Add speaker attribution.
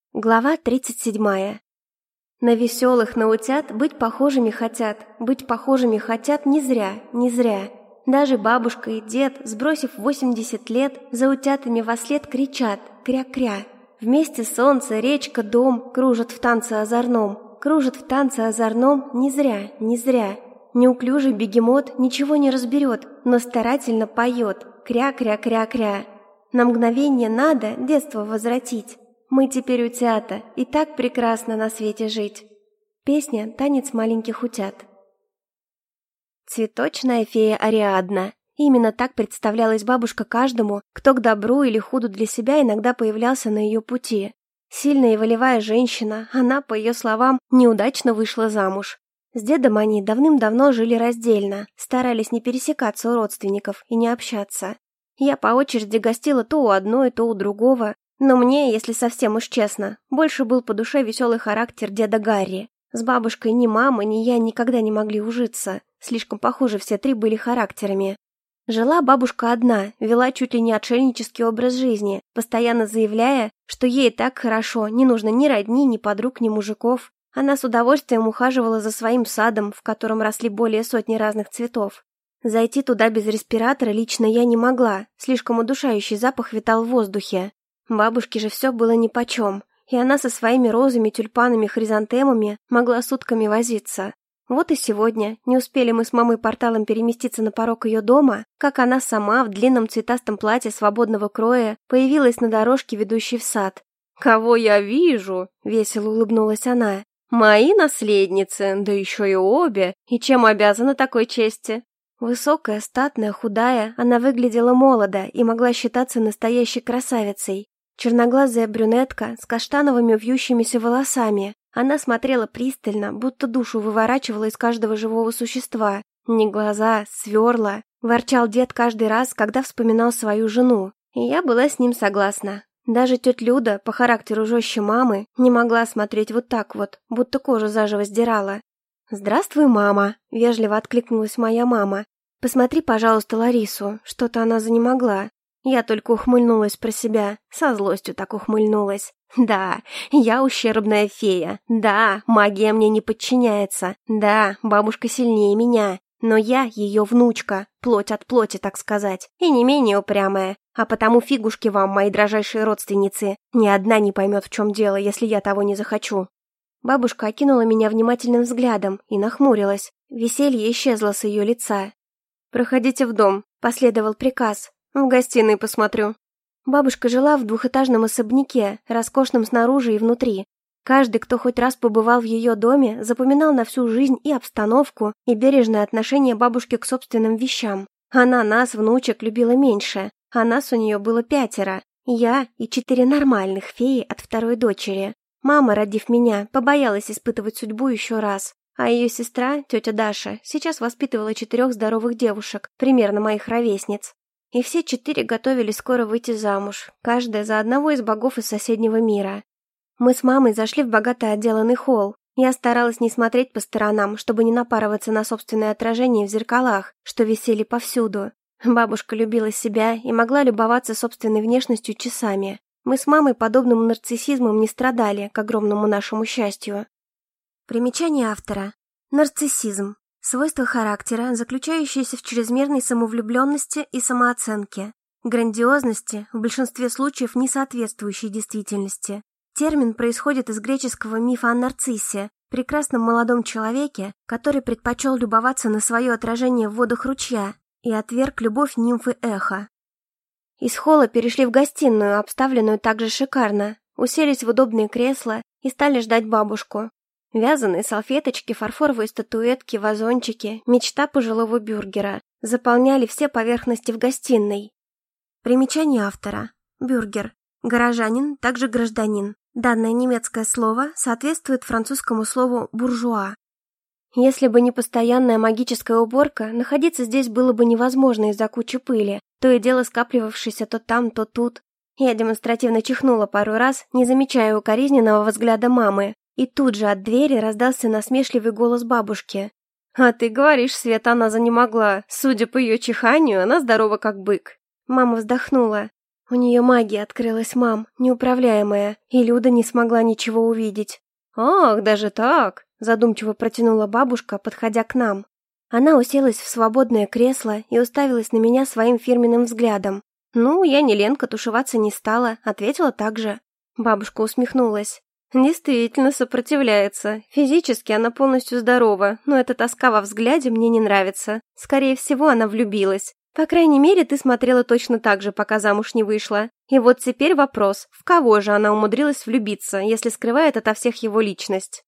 Speaker 1: Глава 37. На веселых, на утят быть похожими хотят не зря, не зря. Даже бабушка и дед, сбросив 80 лет, за утятами вослед кричат «кря-кря». Вместе солнце, речка, дом кружат в танце озорном, не зря, не зря. Неуклюжий бегемот ничего не разберет, но старательно поет «кря-кря-кря-кря». На мгновение надо детство возвратить. Мы теперь утята, и так прекрасно на свете жить. Песня «Танец маленьких утят». Цветочная фея Ариадна. Именно так представлялась бабушка каждому, кто к добру или худу для себя иногда появлялся на ее пути. Сильная и волевая женщина, она, по ее словам, неудачно вышла замуж. С дедом они давным-давно жили раздельно, старались не пересекаться у родственников и не общаться. Я по очереди гостила то у одной, то у другого, но мне, если совсем уж честно, больше был по душе веселый характер деда Гарри. С бабушкой ни мама, ни я никогда не могли ужиться, слишком похожи все три были характерами. Жила бабушка одна, вела чуть ли не отшельнический образ жизни, постоянно заявляя, что ей так хорошо, не нужно ни родни, ни подруг, ни мужиков. Она с удовольствием ухаживала за своим садом, в котором росли более сотни разных цветов. Зайти туда без респиратора лично я не могла, слишком удушающий запах витал в воздухе. Бабушке же все было нипочем, и она со своими розами, тюльпанами, хризантемами могла сутками возиться. Вот и сегодня, не успели мы с мамой порталом переместиться на порог ее дома, как она сама в длинном цветастом платье свободного кроя появилась на дорожке, ведущей в сад. «Кого я вижу?» — весело улыбнулась она. «Мои наследницы, да еще и обе, и чем обязана такой чести?» Высокая, статная, худая, она выглядела молодо и могла считаться настоящей красавицей. Черноглазая брюнетка с каштановыми вьющимися волосами. Она смотрела пристально, будто душу выворачивала из каждого живого существа. Не глаза, сверла. Ворчал дед каждый раз, когда вспоминал свою жену. И я была с ним согласна. Даже тетя Люда, по характеру жестче мамы, не могла смотреть вот так вот, будто кожу заживо сдирала. «Здравствуй, мама!» — вежливо откликнулась моя мама. «Посмотри, пожалуйста, Ларису, что-то она занемогла». Я только ухмыльнулась про себя, со злостью так ухмыльнулась. Да, я ущербная фея, да, магия мне не подчиняется, да, бабушка сильнее меня, но я ее внучка, плоть от плоти, так сказать, и не менее упрямая, а потому фигушки вам, мои дрожайшие родственницы, ни одна не поймет, в чем дело, если я того не захочу. Бабушка окинула меня внимательным взглядом и нахмурилась, веселье исчезло с ее лица. «Проходите в дом», — последовал приказ. «В гостиной посмотрю». Бабушка жила в двухэтажном особняке, роскошном снаружи и внутри. Каждый, кто хоть раз побывал в ее доме, запоминал на всю жизнь и обстановку, и бережное отношение бабушки к собственным вещам. Она нас, внучек, любила меньше, а нас у нее было 5. Я и 4 нормальных феи от второй дочери. Мама, родив меня, побоялась испытывать судьбу еще раз. А ее сестра, тетя Даша, сейчас воспитывала 4 здоровых девушек, примерно моих ровесниц. И все 4 готовились скоро выйти замуж, каждая за одного из богов из соседнего мира. Мы с мамой зашли в богато отделанный холл. Я старалась не смотреть по сторонам, чтобы не напарываться на собственное отражение в зеркалах, что висели повсюду. Бабушка любила себя и могла любоваться собственной внешностью часами. Мы с мамой подобным нарциссизмом не страдали, к огромному нашему счастью. Примечание автора. Нарциссизм. Свойство характера, заключающееся в чрезмерной самовлюбленности и самооценке, грандиозности, в большинстве случаев не соответствующей действительности. Термин происходит из греческого мифа о нарциссе, прекрасном молодом человеке, который предпочел любоваться на свое отражение в водах ручья и отверг любовь нимфы Эхо. Из холла перешли в гостиную, обставленную также шикарно, уселись в удобные кресла и стали ждать бабушку. Вязаные салфеточки, фарфоровые статуэтки, вазончики, мечта пожилого бюргера заполняли все поверхности в гостиной. Примечание автора. Бюргер. Горожанин, также гражданин. Данное немецкое слово соответствует французскому слову «буржуа». Если бы не постоянная магическая уборка, находиться здесь было бы невозможно из-за кучи пыли, то и дело скапливавшейся то там, то тут. Я демонстративно чихнула пару раз, не замечая укоризненного взгляда мамы. И тут же от двери раздался насмешливый голос бабушки. «А ты говоришь, Света, она занемогла. Судя по ее чиханию, она здорова как бык». Мама вздохнула. У нее магия открылась, мам, неуправляемая, и Люда не смогла ничего увидеть. «Ах, даже так?» – задумчиво протянула бабушка, подходя к нам. Она уселась в свободное кресло и уставилась на меня своим фирменным взглядом. «Ну, я не Ленка, тушеваться не стала», – ответила так же. Бабушка усмехнулась. «Действительно сопротивляется. Физически она полностью здорова, но эта тоска во взгляде мне не нравится. Скорее всего, она влюбилась. По крайней мере, ты смотрела точно так же, пока замуж не вышла. И вот теперь вопрос, в кого же она умудрилась влюбиться, если скрывает ото всех его личность?»